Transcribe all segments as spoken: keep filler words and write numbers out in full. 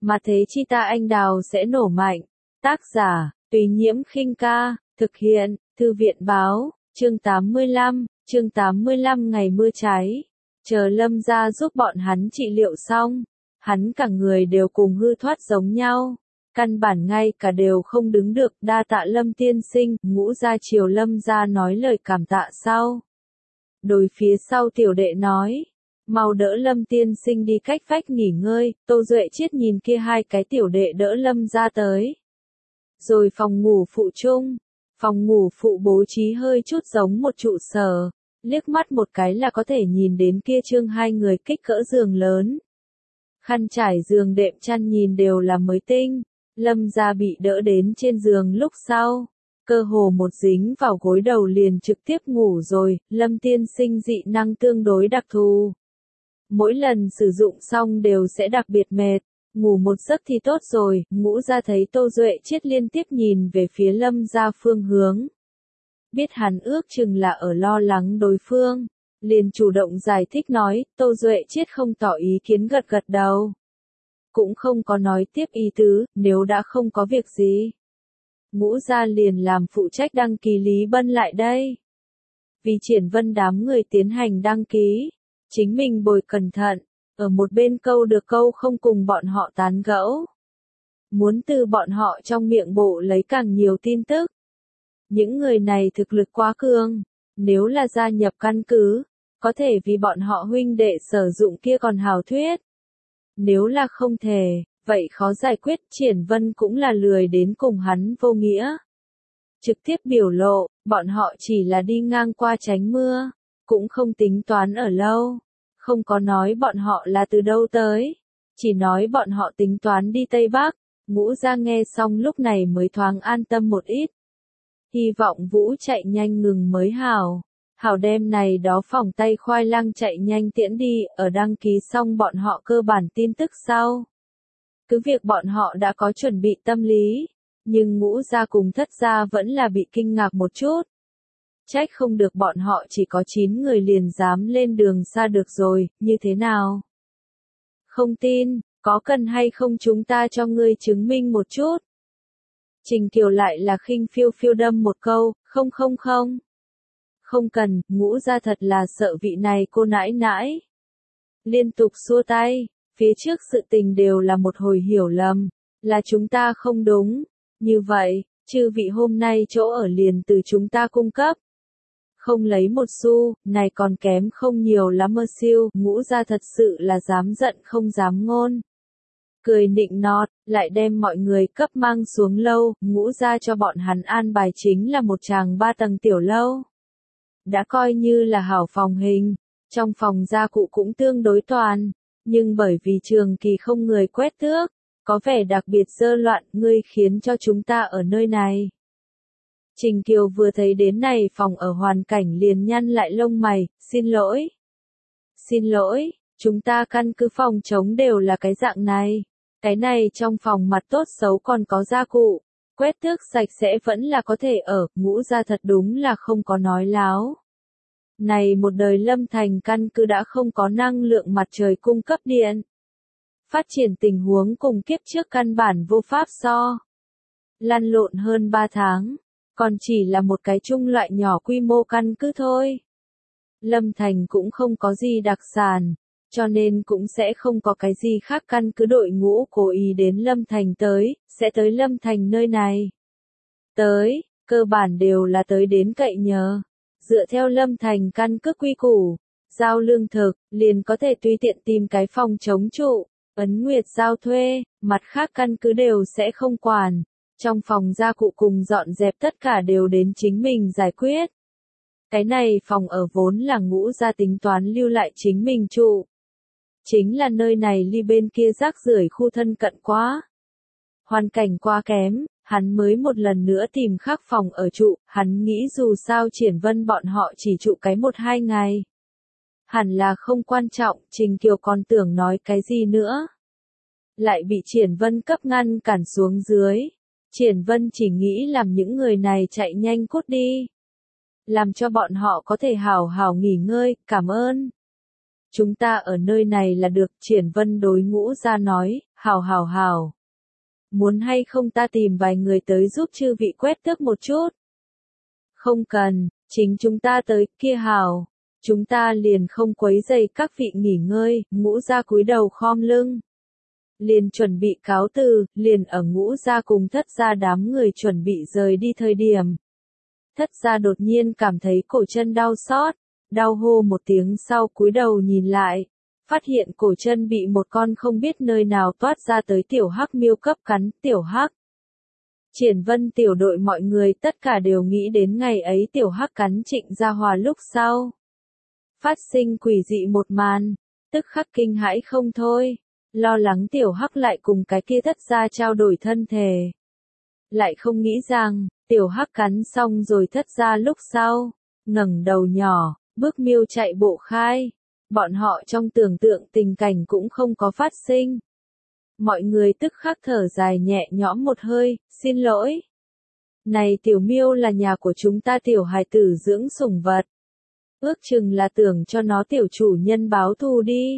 mà thế chi ta anh đào sẽ nổ mạnh. Tác giả, Tùy Nhiễm Khinh Ca, thực hiện, Thư viện Báo, chương tám mươi lăm, chương tám mươi lăm ngày mưa cháy. Chờ Lâm gia giúp bọn hắn trị liệu xong, hắn cả người đều cùng hư thoát giống nhau. Căn bản ngay cả đều không đứng được, đa tạ Lâm tiên sinh. Ngũ gia chiều Lâm gia nói lời cảm tạ sau. Đối phía sau tiểu đệ nói, mau đỡ Lâm tiên sinh đi cách vách nghỉ ngơi. Tô Duệ Chiết nhìn kia hai cái tiểu đệ đỡ Lâm gia tới. Rồi phòng ngủ phụ chung, phòng ngủ phụ bố trí hơi chút giống một trụ sở, liếc mắt một cái là có thể nhìn đến kia trương hai người kích cỡ giường lớn. Khăn trải giường đệm chăn nhìn đều là mới tinh. Lâm gia bị đỡ đến trên giường lúc sau, cơ hồ một dính vào gối đầu liền trực tiếp ngủ rồi. Lâm tiên sinh dị năng tương đối đặc thù, mỗi lần sử dụng xong đều sẽ đặc biệt mệt, ngủ một giấc thì tốt rồi. Ngũ gia thấy Tô Duệ Chiết liên tiếp nhìn về phía Lâm gia phương hướng, biết hắn ước chừng là ở lo lắng đối phương, liền chủ động giải thích nói. Tô Duệ Chiết không tỏ ý kiến, gật gật đầu, cũng không có nói tiếp ý tứ, nếu đã không có việc gì. Ngũ gia liền làm phụ trách đăng ký Lý Bân lại đây. Vì Triển Vân đám người tiến hành đăng ký, chính mình bồi cẩn thận, ở một bên câu được câu không cùng bọn họ tán gẫu. Muốn từ bọn họ trong miệng bộ lấy càng nhiều tin tức. Những người này thực lực quá cường, nếu là gia nhập căn cứ, có thể vì bọn họ huynh đệ sử dụng kia còn hào thuyết. Nếu là không thể, vậy khó giải quyết. Triển Vân cũng là lười đến cùng hắn vô nghĩa. Trực tiếp biểu lộ, bọn họ chỉ là đi ngang qua tránh mưa, cũng không tính toán ở lâu. Không có nói bọn họ là từ đâu tới, chỉ nói bọn họ tính toán đi Tây Bắc. Ngũ gia nghe xong lúc này mới thoáng an tâm một ít. Hy vọng Vũ chạy nhanh ngừng mới hảo. Hảo đem này đó phòng tay khoai lang chạy nhanh tiễn đi. Ở đăng ký xong bọn họ cơ bản tin tức sau. Cứ việc bọn họ đã có chuẩn bị tâm lý, nhưng Ngũ gia cùng Thất gia vẫn là bị kinh ngạc một chút. Trách không được bọn họ chỉ có chín người liền dám lên đường xa được rồi. Như thế nào? Không tin, có cần hay không chúng ta cho ngươi chứng minh một chút? Trình Kiều lại là khinh phiêu phiêu đâm một câu. Không không không. Không cần. Ngũ gia thật là sợ vị này cô nãi nãi. Liên tục xua tay. Phía trước sự tình đều là một hồi hiểu lầm, là chúng ta không đúng. Như vậy, chư vị hôm nay chỗ ở liền từ chúng ta cung cấp. Không lấy một xu, này còn kém không nhiều lắm mơ siêu. Ngũ gia thật sự là dám giận không dám ngôn. Cười nịnh nọt, lại đem mọi người cấp mang xuống lâu. Ngũ gia cho bọn hắn an bài chính là một tràng ba tầng tiểu lâu. Đã coi như là hảo phòng hình, trong phòng gia cụ cũng tương đối toàn. Nhưng bởi vì trường kỳ không người quét tước, có vẻ đặc biệt dơ loạn. Ngươi khiến cho chúng ta ở nơi này. Trình Kiều vừa thấy đến này phòng ở hoàn cảnh liền nhăn lại lông mày. Xin lỗi. Xin lỗi, chúng ta căn cứ phòng trống đều là cái dạng này. Cái này trong phòng mặt tốt xấu còn có gia cụ, quét tước sạch sẽ vẫn là có thể ở. Ngũ gia thật đúng là không có nói láo. Này một đời Lâm Thành căn cứ đã không có năng lượng mặt trời cung cấp điện. Phát triển tình huống cùng kiếp trước căn bản vô pháp so. Lăn lộn hơn ba tháng, còn chỉ là một cái trung loại nhỏ quy mô căn cứ thôi. Lâm Thành cũng không có gì đặc sản, cho nên cũng sẽ không có cái gì khác căn cứ đội ngũ cố ý đến Lâm Thành tới, sẽ tới Lâm Thành nơi này. Tới, cơ bản đều là tới đến cậy nhờ. Dựa theo Lâm Thành căn cứ quy củ, giao lương thực, liền có thể tùy tiện tìm cái phòng chống trụ, ấn nguyệt giao thuê, mặt khác căn cứ đều sẽ không quản. Trong phòng gia cụ cùng dọn dẹp tất cả đều đến chính mình giải quyết. Cái này phòng ở vốn là Ngũ gia tính toán lưu lại chính mình trụ. Chính là nơi này ly bên kia rác rưởi khu thân cận quá. Hoàn cảnh quá kém. Hắn mới một lần nữa tìm khác phòng ở trụ. Hắn nghĩ dù sao Triển Vân bọn họ chỉ trụ cái một hai ngày, hẳn là không quan trọng. Trình Kiều còn tưởng nói cái gì nữa, lại bị Triển Vân cấp ngăn cản xuống dưới. Triển Vân chỉ nghĩ làm những người này chạy nhanh cút đi, làm cho bọn họ có thể hảo hảo nghỉ ngơi. Cảm ơn. Chúng ta ở nơi này là được. Triển Vân đối Ngũ gia nói, Hảo hảo hảo. Muốn hay không ta tìm vài người tới giúp chư vị quét tước một chút? Không cần, chính chúng ta tới, kia hảo. Chúng ta liền không quấy rầy các vị nghỉ ngơi, Ngũ Gia cúi đầu khom lưng. Liền chuẩn bị cáo từ, liền ở Ngũ Gia cùng Thất Gia đám người chuẩn bị rời đi thời điểm. Thất Gia đột nhiên cảm thấy cổ chân đau xót, đau hô một tiếng sau cúi đầu nhìn lại, phát hiện cổ chân bị một con không biết nơi nào toát ra tới tiểu hắc miêu cấp cắn, tiểu hắc. Triển Vân tiểu đội mọi người tất cả đều nghĩ đến ngày ấy tiểu hắc cắn Trịnh Gia Hòa lúc sau. Phát sinh quỷ dị một màn, tức khắc kinh hãi không thôi, lo lắng tiểu hắc lại cùng cái kia Thất Gia trao đổi thân thể. Lại không nghĩ rằng, tiểu hắc cắn xong rồi Thất Gia lúc sau, ngẩng đầu nhỏ, bước miêu chạy bộ khai, bọn họ trong tưởng tượng tình cảnh cũng không có phát sinh. Mọi người tức khắc thở dài nhẹ nhõm một hơi, xin lỗi. Này tiểu miêu là nhà của chúng ta tiểu hài tử dưỡng sủng vật. Ước chừng là tưởng cho nó tiểu chủ nhân báo thù đi.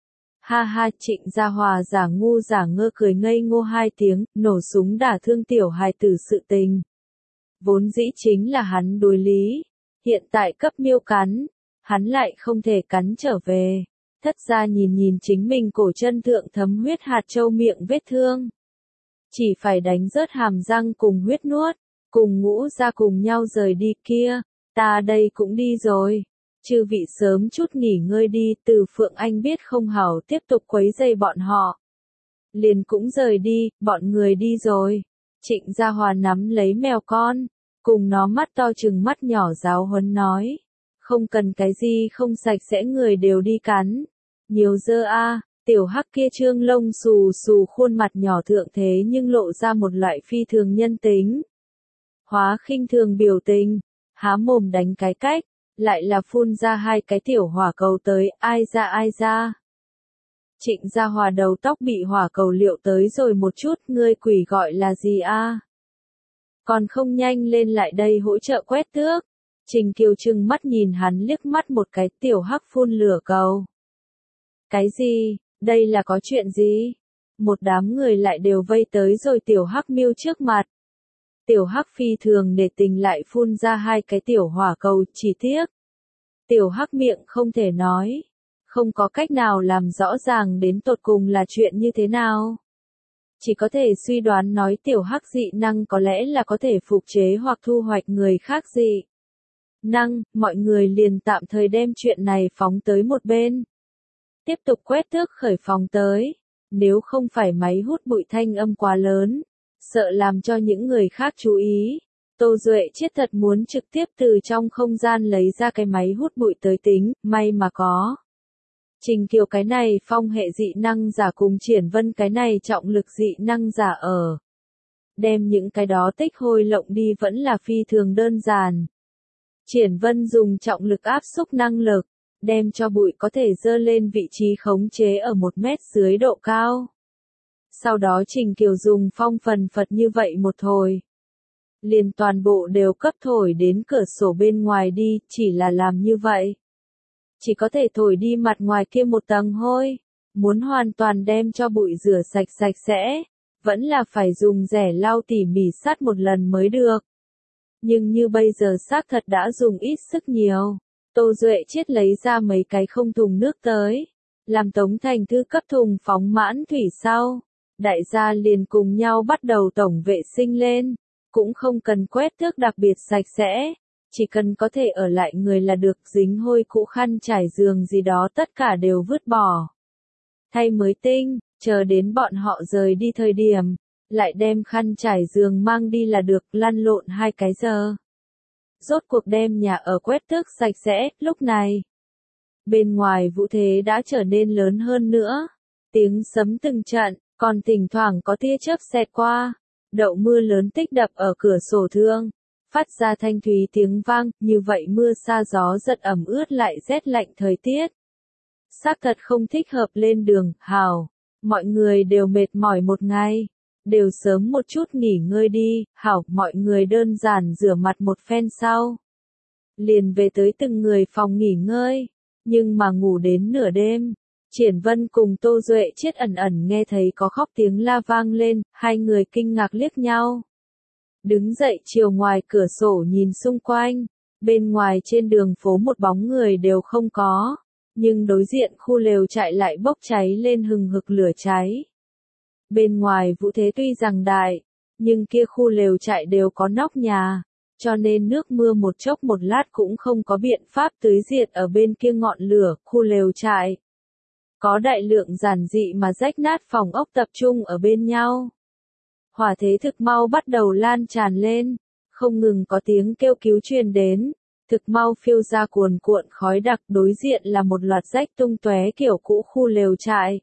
Ha ha, Trịnh Gia Hòa giả ngu giả ngơ cười ngây ngô hai tiếng, nổ súng đả thương tiểu hài tử sự tình. Vốn dĩ chính là hắn đối lý, hiện tại cấp miêu cắn, hắn lại không thể cắn trở về. Thất Gia nhìn nhìn chính mình cổ chân thượng thấm huyết hạt châu miệng vết thương. Chỉ phải đánh rớt hàm răng cùng huyết nuốt, cùng Ngũ Gia cùng nhau rời đi kia, ta đây cũng đi rồi. Chư vị sớm chút nghỉ ngơi đi, Từ Phượng Anh biết không hảo tiếp tục quấy rầy bọn họ. Liền cũng rời đi, bọn người đi rồi. Trịnh Gia Hòa nắm lấy mèo con, cùng nó mắt to chừng mắt nhỏ giáo huấn nói. Không cần cái gì không sạch sẽ người đều đi cắn. Nhiều dơ a, tiểu hắc kia trương lông xù xù khuôn mặt nhỏ thượng thế nhưng lộ ra một loại phi thường nhân tính. Hóa khinh thường biểu tình, há mồm đánh cái cách, lại là phun ra hai cái tiểu hỏa cầu tới, ai ra ai ra. Trịnh Gia Hòa đầu tóc bị hỏa cầu liệu tới rồi một chút, ngươi quỷ gọi là gì a? Còn không nhanh lên lại đây hỗ trợ quét tước. Trình Kiều trừng mắt nhìn hắn liếc mắt một cái, tiểu hắc phun lửa cầu. Cái gì, đây là có chuyện gì? Một đám người lại đều vây tới rồi tiểu hắc miêu trước mặt. Tiểu hắc phi thường để tình lại phun ra hai cái tiểu hỏa cầu, chỉ tiếc. Tiểu hắc miệng không thể nói. Không có cách nào làm rõ ràng đến tột cùng là chuyện như thế nào. Chỉ có thể suy đoán nói tiểu hắc dị năng có lẽ là có thể phục chế hoặc thu hoạch người khác dị năng, mọi người liền tạm thời đem chuyện này phóng tới một bên. Tiếp tục quét tước khởi phòng tới. Nếu không phải máy hút bụi thanh âm quá lớn, sợ làm cho những người khác chú ý. Tô Duệ chết thật muốn trực tiếp từ trong không gian lấy ra cái máy hút bụi tới tính, may mà có. Trình Kiều cái này phong hệ dị năng giả cùng Triển Vân cái này trọng lực dị năng giả ở. Đem những cái đó tích hôi lộng đi vẫn là phi thường đơn giản. Triển Vân dùng trọng lực áp xúc năng lực, đem cho bụi có thể dơ lên vị trí khống chế ở một mét dưới độ cao. Sau đó Trình Kiều dùng phong phần phật như vậy một hồi. Liền toàn bộ đều cấp thổi đến cửa sổ bên ngoài đi, chỉ là làm như vậy. Chỉ có thể thổi đi mặt ngoài kia một tầng thôi. Muốn hoàn toàn đem cho bụi rửa sạch sạch sẽ, vẫn là phải dùng rẻ lau tỉ mỉ sát một lần mới được. Nhưng như bây giờ xác thật đã dùng ít sức nhiều. Tô Duệ chết lấy ra mấy cái không thùng nước tới. Làm Tống Thành Thư cấp thùng phóng mãn thủy sau. Đại gia liền cùng nhau bắt đầu tổng vệ sinh lên. Cũng không cần quét tước đặc biệt sạch sẽ. Chỉ cần có thể ở lại người là được, dính hôi cũ khăn trải giường gì đó tất cả đều vứt bỏ. Thay mới tinh, chờ đến bọn họ rời đi thời điểm. Lại đem khăn trải giường mang đi là được, lăn lộn hai cái giờ. Rốt cuộc đem nhà ở quét tước sạch sẽ, lúc này. Bên ngoài vũ thế đã trở nên lớn hơn nữa. Tiếng sấm từng trận, còn thỉnh thoảng có tia chớp xẹt qua. Đậu mưa lớn tích đập ở cửa sổ thương. Phát ra thanh thúy tiếng vang, như vậy mưa sa gió giật ẩm ướt lại rét lạnh thời tiết. Xác thật không thích hợp lên đường, hào. Mọi người đều mệt mỏi một ngày. Đều sớm một chút nghỉ ngơi đi, hảo, mọi người đơn giản rửa mặt một phen sau. Liền về tới từng người phòng nghỉ ngơi, nhưng mà ngủ đến nửa đêm, Triển Vân cùng Tô Duệ Chiết ẩn ẩn nghe thấy có khóc tiếng la vang lên, hai người kinh ngạc liếc nhau. Đứng dậy chiều ngoài cửa sổ nhìn xung quanh, bên ngoài trên đường phố một bóng người đều không có, nhưng đối diện khu lều trại lại bốc cháy lên hừng hực lửa cháy. Bên ngoài vũ thế tuy rằng đại, nhưng kia khu lều trại đều có nóc nhà, cho nên nước mưa một chốc một lát cũng không có biện pháp tưới diệt ở bên kia ngọn lửa, khu lều trại. Có đại lượng giản dị mà rách nát phòng ốc tập trung ở bên nhau. Hỏa thế thực mau bắt đầu lan tràn lên, không ngừng có tiếng kêu cứu truyền đến, thực mau phiêu ra cuồn cuộn khói đặc, đối diện là một loạt rách tung tóe kiểu cũ khu lều trại.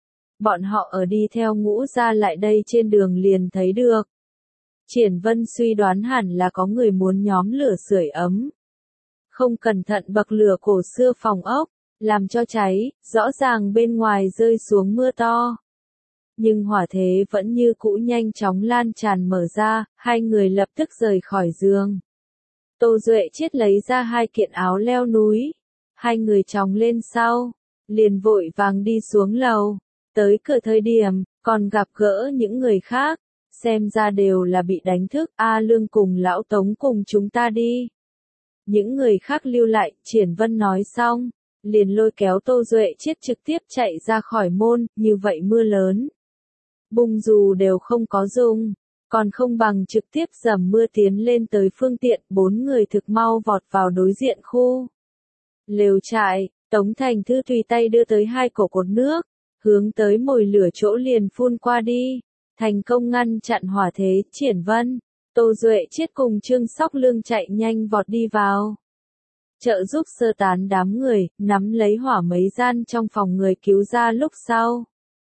Bọn họ ở đi theo Ngũ Gia lại đây trên đường liền thấy được. Triển Vân suy đoán hẳn là có người muốn nhóm lửa sưởi ấm. Không cẩn thận bậc lửa cổ xưa phòng ốc, làm cho cháy, rõ ràng bên ngoài rơi xuống mưa to. Nhưng hỏa thế vẫn như cũ nhanh chóng lan tràn mở ra, hai người lập tức rời khỏi giường. Tô Duệ Chiết lấy ra hai kiện áo leo núi. Hai người chóng lên sau, liền vội vàng đi xuống lầu. Tới cửa thời điểm, còn gặp gỡ những người khác. Xem ra đều là bị đánh thức, A Lương cùng Lão Tống cùng chúng ta đi. Những người khác lưu lại, Triển Vân nói xong, liền lôi kéo Tô Duệ Chiết trực tiếp chạy ra khỏi môn, như vậy mưa lớn. Bung dù đều không có dùng, còn không bằng trực tiếp dầm mưa tiến lên tới phương tiện, bốn người thực mau vọt vào đối diện khu lều trại. Tống Thành Thư tùy tay đưa tới hai cổ cột nước, hướng tới mồi lửa chỗ liền phun qua đi, thành công ngăn chặn hỏa thế. Triển Vân, Tô Duệ Chiết cùng Trương Sóc Lương chạy nhanh vọt đi vào, trợ giúp sơ tán đám người, nắm lấy hỏa mấy gian trong phòng người cứu ra lúc sau.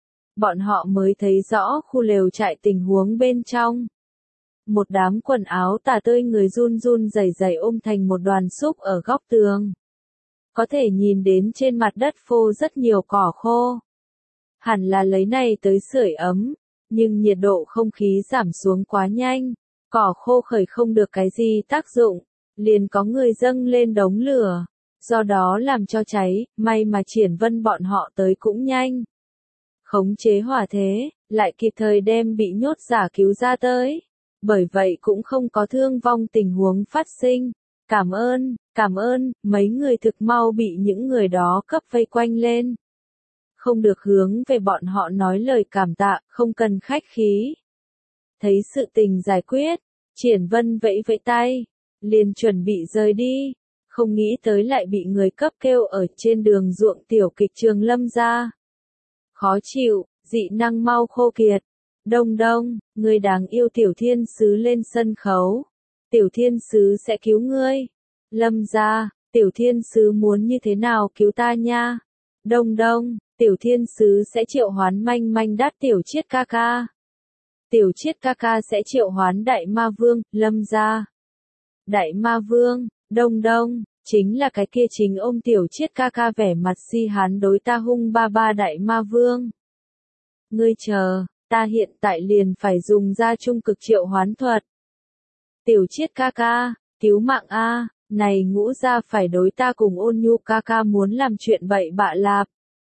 Bọn họ mới thấy rõ khu lều trại tình huống bên trong. Một đám quần áo tả tơi người run run rẩy rẩy ôm thành một đoàn xúc ở góc tường. Có thể nhìn đến trên mặt đất phô rất nhiều cỏ khô. Hẳn là lấy này tới sưởi ấm, nhưng nhiệt độ không khí giảm xuống quá nhanh. Cỏ khô khởi không được cái gì tác dụng, liền có người dâng lên đống lửa, do đó làm cho cháy, may mà Triển Vân bọn họ tới cũng nhanh. Khống chế hỏa thế, lại kịp thời đem bị nhốt giả cứu ra tới. Bởi vậy cũng không có thương vong tình huống phát sinh. Cảm ơn, cảm ơn, mấy người thực mau bị những người đó cấp vây quanh lên. Không được hướng về bọn họ nói lời cảm tạ, không cần khách khí. Thấy sự tình giải quyết, Triển Vân vẫy vẫy tay, liền chuẩn bị rời đi. Không nghĩ tới lại bị người cấp kêu ở trên đường ruộng tiểu kịch trường Lâm ra. Khó chịu, dị năng mau khô kiệt. Đông đông, người đáng yêu tiểu thiên sứ lên sân khấu. Tiểu thiên sứ sẽ cứu ngươi. Lâm ra, tiểu thiên sứ muốn như thế nào cứu ta nha. Đông đông, tiểu thiên sứ sẽ triệu hoán manh manh đát tiểu chiết ca ca. Tiểu chiết ca ca sẽ triệu hoán đại ma vương, Lâm ra. Đại ma vương, đông đông, chính là cái kia chính ôm tiểu chiết ca ca vẻ mặt si hán đối ta hung ba ba đại ma vương. Ngươi chờ, ta hiện tại liền phải dùng ra trung cực triệu hoán thuật. Tiểu chiết ca ca, cứu mạng a, này Ngũ Gia phải đối ta cùng Ôn Nhu ca ca muốn làm chuyện bậy bạ lạp.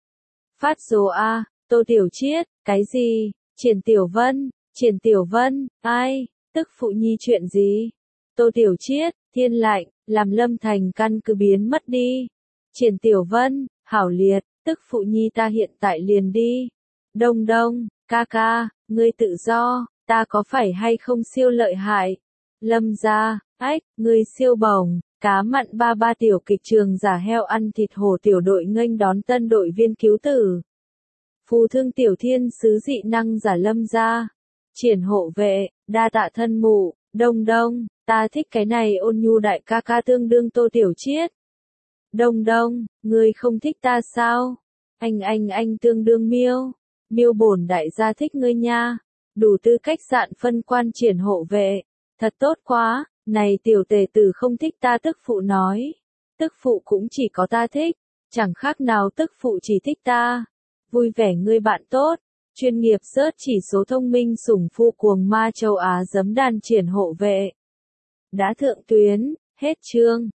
Phát số a, Tô Tiểu Chiết, cái gì? Triển Tiểu Vân, Triển Tiểu Vân, ai? Tức phụ nhi chuyện gì? Tô Tiểu Chiết, thiên lạnh, làm Lâm Thành căn cứ biến mất đi. Triển Tiểu Vân, hảo liệt, tức phụ nhi ta hiện tại liền đi. Đông đông, ca ca, ngươi tự do, ta có phải hay không siêu lợi hại? Lâm gia, ách, ngươi siêu bổng, cá mặn ba ba tiểu kịch trường giả heo ăn thịt hổ tiểu đội nghênh đón tân đội viên cứu tử. Phù thương tiểu thiên sứ dị năng giả Lâm gia. Triển hộ vệ, đa tạ thân mụ, đông đông, ta thích cái này Ôn Nhu đại ca ca tương đương Tô Tiểu Chiết. Đông đông, ngươi không thích ta sao? Anh anh anh tương đương miêu. Miêu bổn đại gia thích ngươi nha. Đủ tư cách dạn phân quan Triển hộ vệ. Thật tốt quá, này tiểu tề tử không thích ta tức phụ nói. Tức phụ cũng chỉ có ta thích, chẳng khác nào tức phụ chỉ thích ta. Vui vẻ ngươi bạn tốt, chuyên nghiệp search chỉ số thông minh sủng phu cuồng ma châu Á giấm đàn Triển hộ vệ. Đã thượng tuyến, hết chương.